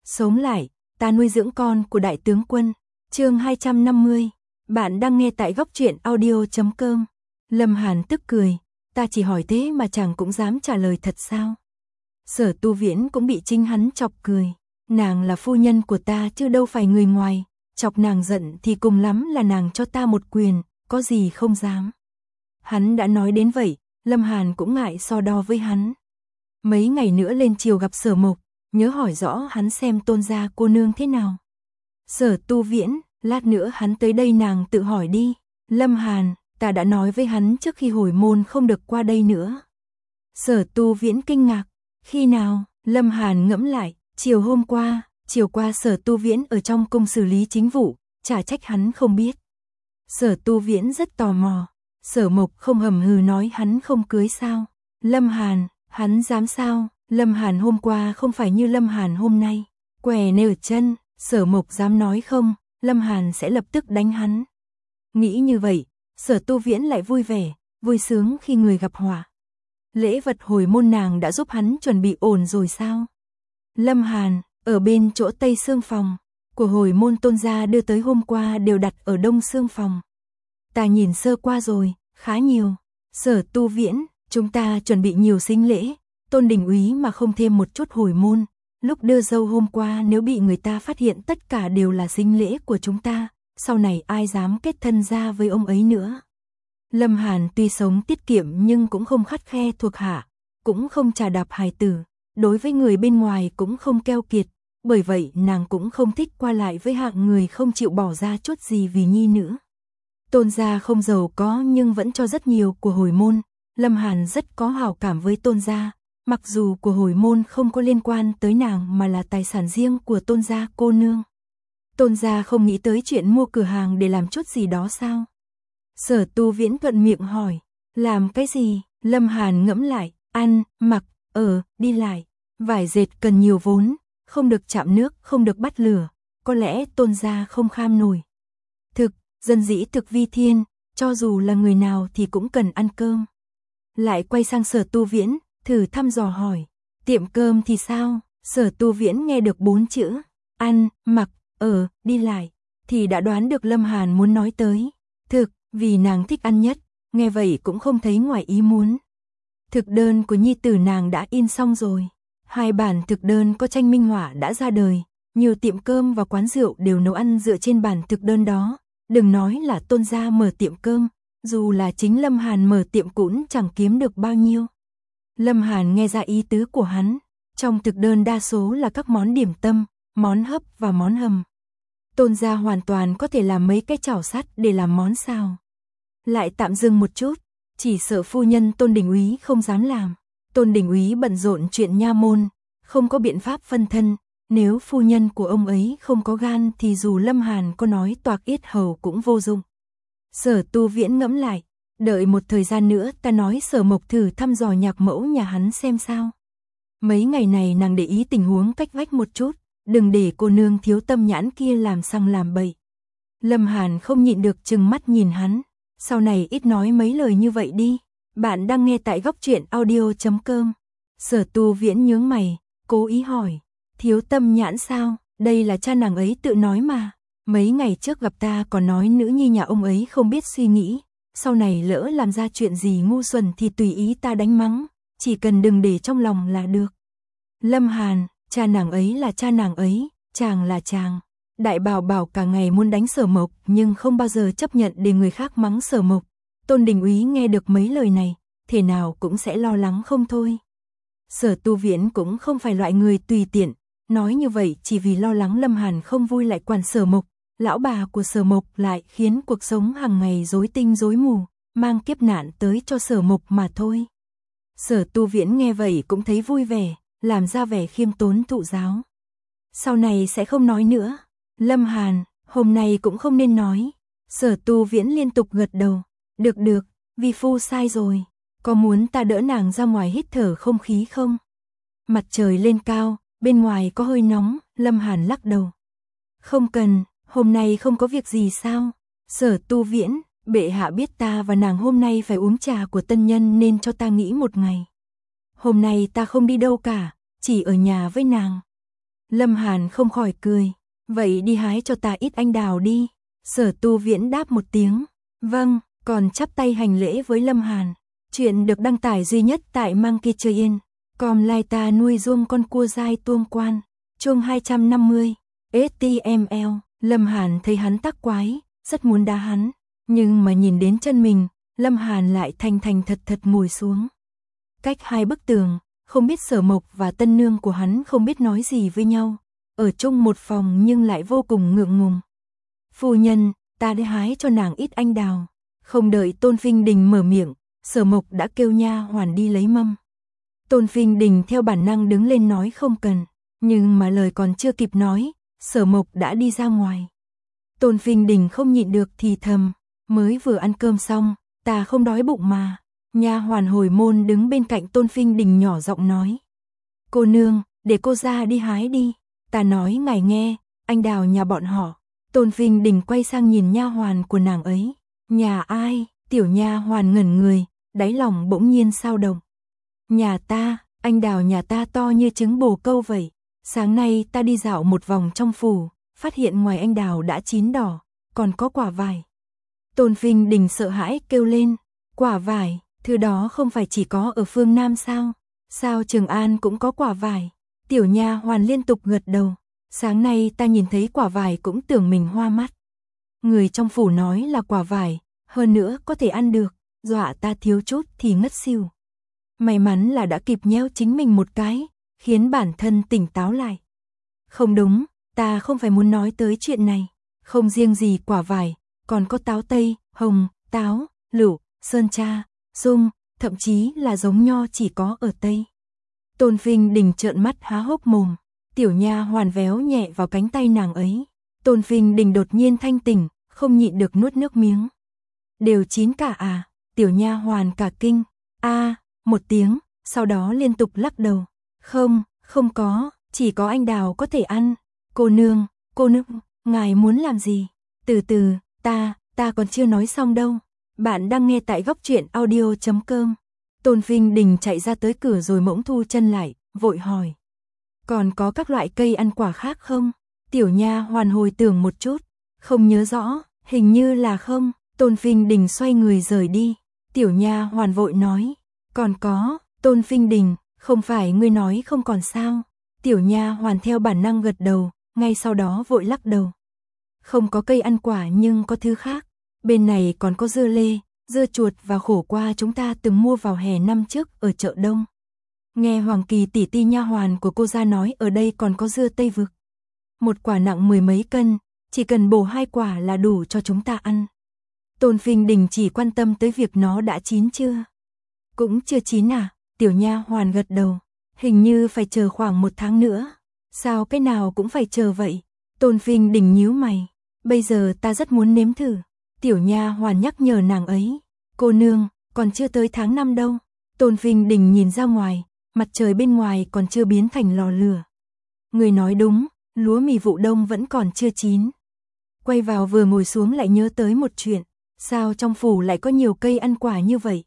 Sống lại, ta nuôi dưỡng con của đại tướng quân. Chương 250. Bạn đang nghe tại góc truyện audio.com. Lâm Hàn tức cười, ta chỉ hỏi thế mà chàng cũng dám trả lời thật sao? Sở Tu Viễn cũng bị chính hắn chọc cười. Nàng là phu nhân của ta chứ đâu phải người ngoài, chọc nàng giận thì cùng lắm là nàng cho ta một quyền, có gì không dám. Hắn đã nói đến vậy, Lâm Hàn cũng ngại so đo với hắn. Mấy ngày nữa lên triều gặp Sở Mộc, nhớ hỏi rõ hắn xem Tôn gia cô nương thế nào. Sở Tu Viễn, lát nữa hắn tới đây nàng tự hỏi đi. Lâm Hàn, ta đã nói với hắn trước khi hồi môn không được qua đây nữa. Sở Tu Viễn kinh ngạc, khi nào? Lâm Hàn ngẫm lại, chiều qua Sở Tu Viễn ở trong cung xử lý chính vụ, chả trách hắn không biết. Sở Tu Viễn rất tò mò, Sở Mộc không hầm hừ nói hắn không cưới sao? Lâm Hàn, hắn dám sao? Lâm Hàn hôm qua không phải như Lâm Hàn hôm nay, què nể chân, Sở Mộc dám nói không, Lâm Hàn sẽ lập tức đánh hắn. Nghĩ như vậy, Sở Tu Viễn lại vui vẻ, vui sướng khi người gặp họa. Lễ vật hồi môn nàng đã giúp hắn chuẩn bị ổn rồi sao? Lâm Hàn, ở bên chỗ Tây Sương phòng, của hồi môn Tôn gia đưa tới hôm qua đều đặt ở Đông Sương phòng. Ta nhìn sơ qua rồi, khá nhiều. Sở Tu Viễn, chúng ta chuẩn bị nhiều sính lễ, Tôn đình úy mà không thêm một chút hồi môn, lúc đưa dâu hôm qua nếu bị người ta phát hiện tất cả đều là sính lễ của chúng ta, sau này ai dám kết thân ra với ông ấy nữa. Lâm Hàn tuy sống tiết kiệm nhưng cũng không khắt khe thuộc hạ, cũng không trà đạp hài tử, đối với người bên ngoài cũng không keo kiệt, bởi vậy nàng cũng không thích qua lại với hạng người không chịu bỏ ra chút gì vì nhi nữ. Tôn gia không giàu có nhưng vẫn cho rất nhiều của hồi môn, Lâm Hàn rất có hảo cảm với Tôn gia, mặc dù của hồi môn không có liên quan tới nàng mà là tài sản riêng của Tôn gia cô nương. Tôn gia không nghĩ tới chuyện mua cửa hàng để làm chút gì đó sao? Sở Tu Viễn thuận miệng hỏi, làm cái gì? Lâm Hàn ngẫm lại, ăn, mặc, ở, đi lại, vải dệt cần nhiều vốn, không được chạm nước, không được bắt lửa, có lẽ Tôn gia không kham nổi. Thực, dân dĩ thực vi thiên, cho dù là người nào thì cũng cần ăn cơm. Lại quay sang Sở Tu Viễn, thử thăm dò hỏi, tiệm cơm thì sao? Sở Tu Viễn nghe được 4 chữ, ăn, mặc, ở, đi lại, thì đã đoán được Lâm Hàn muốn nói tới. Thực, vì nàng thích ăn nhất, nghe vậy cũng không thấy ngoài ý muốn. Thực đơn của nhi tử nàng đã in xong rồi. 2 bản thực đơn có tranh minh họa đã ra đời, nhiều tiệm cơm và quán rượu đều nấu ăn dựa trên bản thực đơn đó. Đừng nói là Tôn gia mở tiệm cơm, dù là chính Lâm Hàn mở tiệm cũng chẳng kiếm được bao nhiêu. Lâm Hàn nghe ra ý tứ của hắn, trong thực đơn đa số là các món điểm tâm, món hấp và món hầm. Tôn gia hoàn toàn có thể làm mấy cái chảo sắt để làm món xào. Lại tạm dừng một chút, chỉ sợ phu nhân Tôn đình úy không dám làm. Tôn đình úy bận rộn chuyện nha môn, không có biện pháp phân thân, nếu phu nhân của ông ấy không có gan thì dù Lâm Hàn có nói toạc yết hầu cũng vô dụng. Sở Tu Viễn ngẫm lại, đợi một thời gian nữa ta nói Sở Mộc thử thăm dò nhạc mẫu nhà hắn xem sao. Mấy ngày này nàng để ý tình huống cách vách một chút, đừng để cô nương thiếu tâm nhãn kia làm xăng làm bậy. Lâm Hàn không nhịn được trừng mắt nhìn hắn, sau này ít nói mấy lời như vậy đi. Bạn đang nghe tại góc truyện audio.com. Sở Tu Viễn nhướng mày, cố ý hỏi, thiếu tâm nhãn sao? Đây là cha nàng ấy tự nói mà. Mấy ngày trước gặp ta còn nói nữ nhi nhà ông ấy không biết suy nghĩ, sau này lỡ làm ra chuyện gì ngu xuẩn thì tùy ý ta đánh mắng, chỉ cần đừng để trong lòng là được. Lâm Hàn, cha nàng ấy là cha nàng ấy, chàng là chàng. Đại Bảo Bảo cả ngày muốn đánh Sở Mộc nhưng không bao giờ chấp nhận để người khác mắng Sở Mộc. Tôn đình úy nghe được mấy lời này, thế nào cũng sẽ lo lắng không thôi. Sở Tu Viễn cũng không phải loại người tùy tiện, nói như vậy chỉ vì lo lắng Lâm Hàn không vui lại quản Sở Mộc, lão bà của Sở Mộc lại khiến cuộc sống hàng ngày rối tinh rối mù, mang kiếp nạn tới cho Sở Mộc mà thôi. Sở Tu Viễn nghe vậy cũng thấy vui vẻ, làm ra vẻ khiêm tốn thụ giáo. Sau này sẽ không nói nữa. Lâm Hàn, hôm nay cũng không nên nói. Sở Tu Viễn liên tục gật đầu. Được, vi phu sai rồi. Có muốn ta đỡ nàng ra ngoài hít thở không khí không? Mặt trời lên cao, bên ngoài có hơi nóng, Lâm Hàn lắc đầu. Không cần, hôm nay không có việc gì sao? Sở Tu Viễn, bệ hạ biết ta và nàng hôm nay phải uống trà của tân nhân nên cho ta nghỉ một ngày. Hôm nay ta không đi đâu cả, chỉ ở nhà với nàng. Lâm Hàn không khỏi cười. Vậy đi hái cho ta ít anh đào đi. Sở Tu Viễn đáp một tiếng. Vâng, còn chắp tay hành lễ với Lâm Hàn. Chuyện được đăng tải duy nhất tại Monkey Chơi Yên. Com lai ta nuôi ruông con cua dai tuông quan. Chương 250. HTML. Lâm Hàn thấy hắn tác quái, rất muốn đá hắn. Nhưng mà nhìn đến chân mình, Lâm Hàn lại thành thành thật thật ngồi xuống. Cách hai bức tường, không biết Sở Mộc và tân nương của hắn không biết nói gì với nhau. Ở chung một phòng nhưng lại vô cùng ngượng ngùng. Phu nhân, ta đi hái cho nàng ít anh đào. Không đợi Tôn Phinh Đình mở miệng, Sở Mộc đã kêu nha hoàn đi lấy mâm. Tôn Phinh Đình theo bản năng đứng lên nói không cần, nhưng mà lời còn chưa kịp nói, Sở Mộc đã đi ra ngoài. Tôn Phinh Đình không nhịn được thì thầm, mới vừa ăn cơm xong, ta không đói bụng mà. Nha hoàn hồi môn đứng bên cạnh Tôn Phinh Đình nhỏ giọng nói. Cô nương, để cô ra đi hái đi. Ta nói ngài nghe, anh đào nhà bọn họ. Tôn Phinh Đình quay sang nhìn nha hoàn của nàng ấy. Nhà ai? Tiểu nha hoàn ngẩn người, đáy lòng bỗng nhiên sao động. Nhà ta, anh đào nhà ta to như trứng bồ câu vậy. Sáng nay ta đi dạo một vòng trong phủ, phát hiện ngoài anh đào đã chín đỏ, còn có quả vải. Tôn Phinh Đình sợ hãi kêu lên, quả vải, thứ đó không phải chỉ có ở phương Nam sao? Sao Trường An cũng có quả vải? Tiểu nha hoàn liên tục gật đầu. Sáng nay ta nhìn thấy quả vải cũng tưởng mình hoa mắt. Người trong phủ nói là quả vải, hơn nữa có thể ăn được, dọa ta thiếu chút thì ngất xỉu. May mắn là đã kịp nhéo chính mình một cái, khiến bản thân tỉnh táo lại. Không đúng, ta không phải muốn nói tới chuyện này. Không riêng gì quả vải, còn có táo tây, hồng, táo, lựu, sơn tra, sung, thậm chí là giống nho chỉ có ở Tây. Tôn Phinh Đình trợn mắt há hốc mồm, tiểu nha hoàn véo nhẹ vào cánh tay nàng ấy. Tôn Phinh Đình đột nhiên thanh tỉnh, không nhịn được nuốt nước miếng. Đều chín cả à? Tiểu nha hoàn cả kinh. Một tiếng, sau đó liên tục lắc đầu. Không, không có, chỉ có anh đào có thể ăn. Cô nương, ngài muốn làm gì? Từ từ, ta còn chưa nói xong đâu. Bạn đang nghe tại góc truyện audio.com. Tôn Phinh Đình chạy ra tới cửa rồi bỗng thu chân lại, vội hỏi. Còn có các loại cây ăn quả khác không? Tiểu nha hoàn hồi tưởng một chút, không nhớ rõ, hình như là không. Tôn Phinh Đình xoay người rời đi. Tiểu nha hoàn vội nói, còn có. Tôn Phinh Đình, không phải ngươi nói không còn sao? Tiểu nha hoàn theo bản năng gật đầu, ngay sau đó vội lắc đầu. Không có cây ăn quả nhưng có thứ khác. Bên này còn có dưa lê, dưa chuột và khổ qua chúng ta từng mua vào hè năm trước ở chợ Đông. Nghe Hoàng Kỳ tỷ tỷ nha hoàn của cô ra nói ở đây còn có dưa Tây Vực. Một quả nặng 10 mấy cân, chỉ cần bổ 2 quả là đủ cho chúng ta ăn. Tôn Phinh Đình chỉ quan tâm tới việc nó đã chín chưa. Cũng chưa chín à? Tiểu nha hoàn gật đầu. Hình như phải chờ khoảng 1 tháng nữa. Sao cái nào cũng phải chờ vậy? Tôn Phinh Đình nhíu mày. Bây giờ ta rất muốn nếm thử. Tiểu nha hoàn nhắc nhở nàng ấy. Cô nương, còn chưa tới tháng 5 đâu. Tôn Phinh Đình nhìn ra ngoài, mặt trời bên ngoài còn chưa biến thành lò lửa. Người nói đúng, lúa mì vụ đông vẫn còn chưa chín. Quay vào vừa ngồi xuống lại nhớ tới một chuyện. Sao trong phủ lại có nhiều cây ăn quả như vậy?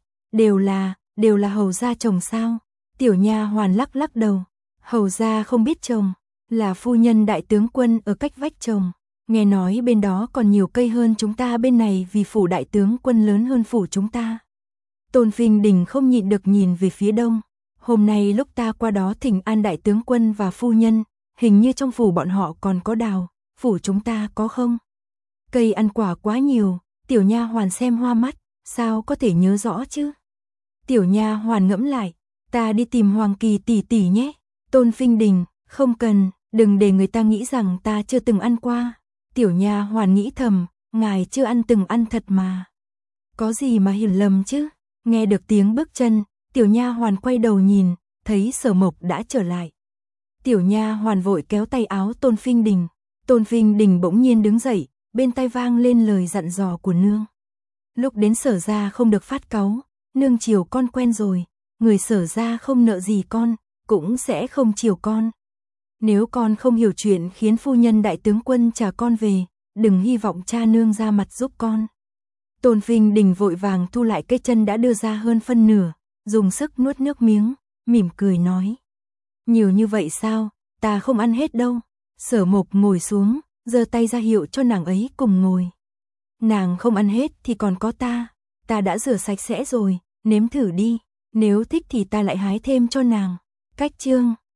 Đều là hầu gia trồng sao? Tiểu nha hoàn lắc lắc đầu. Hầu gia không biết trồng, là phu nhân đại tướng quân ở cách vách trồng. Nghe nói bên đó còn nhiều cây hơn chúng ta bên này vì phủ đại tướng quân lớn hơn phủ chúng ta. Tôn Phinh Đình không nhịn được nhìn về phía đông. Hôm nay lúc ta qua đó thỉnh an đại tướng quân và phu nhân, hình như trong phủ bọn họ còn có đào, phủ chúng ta có không? Cây ăn quả quá nhiều, tiểu nha hoàn xem hoa mắt, sao có thể nhớ rõ chứ? Tiểu nha hoàn ngẫm lại, ta đi tìm Hoàng Kỳ tỷ tỷ nhé. Tôn Phinh Đình, không cần, đừng để người ta nghĩ rằng ta chưa từng ăn qua. Tiểu nha hoàn nghĩ thầm, ngài chưa từng ăn thật mà. Có gì mà hiểu lầm chứ? Nghe được tiếng bước chân, tiểu nha hoàn quay đầu nhìn, thấy Sở Mộc đã trở lại. Tiểu nha hoàn vội kéo tay áo Tôn Phinh Đình. Tôn Phinh Đình bỗng nhiên đứng dậy, bên tai vang lên lời dặn dò của nương. Lúc đến Sở gia không được phát cáu, nương chiều con quen rồi, người Sở gia không nợ gì con, cũng sẽ không chiều con. Nếu con không hiểu chuyện khiến phu nhân đại tướng quân trả con về, đừng hy vọng cha nương ra mặt giúp con. Tôn Phinh Đình vội vàng thu lại cái chân đã đưa ra hơn phân nửa, dùng sức nuốt nước miếng, mỉm cười nói. Nhiều như vậy sao? Ta không ăn hết đâu. Sở Mộc ngồi xuống, giơ tay ra hiệu cho nàng ấy cùng ngồi. Nàng không ăn hết thì còn có ta đã rửa sạch sẽ rồi, nếm thử đi, nếu thích thì ta lại hái thêm cho nàng. Cách chương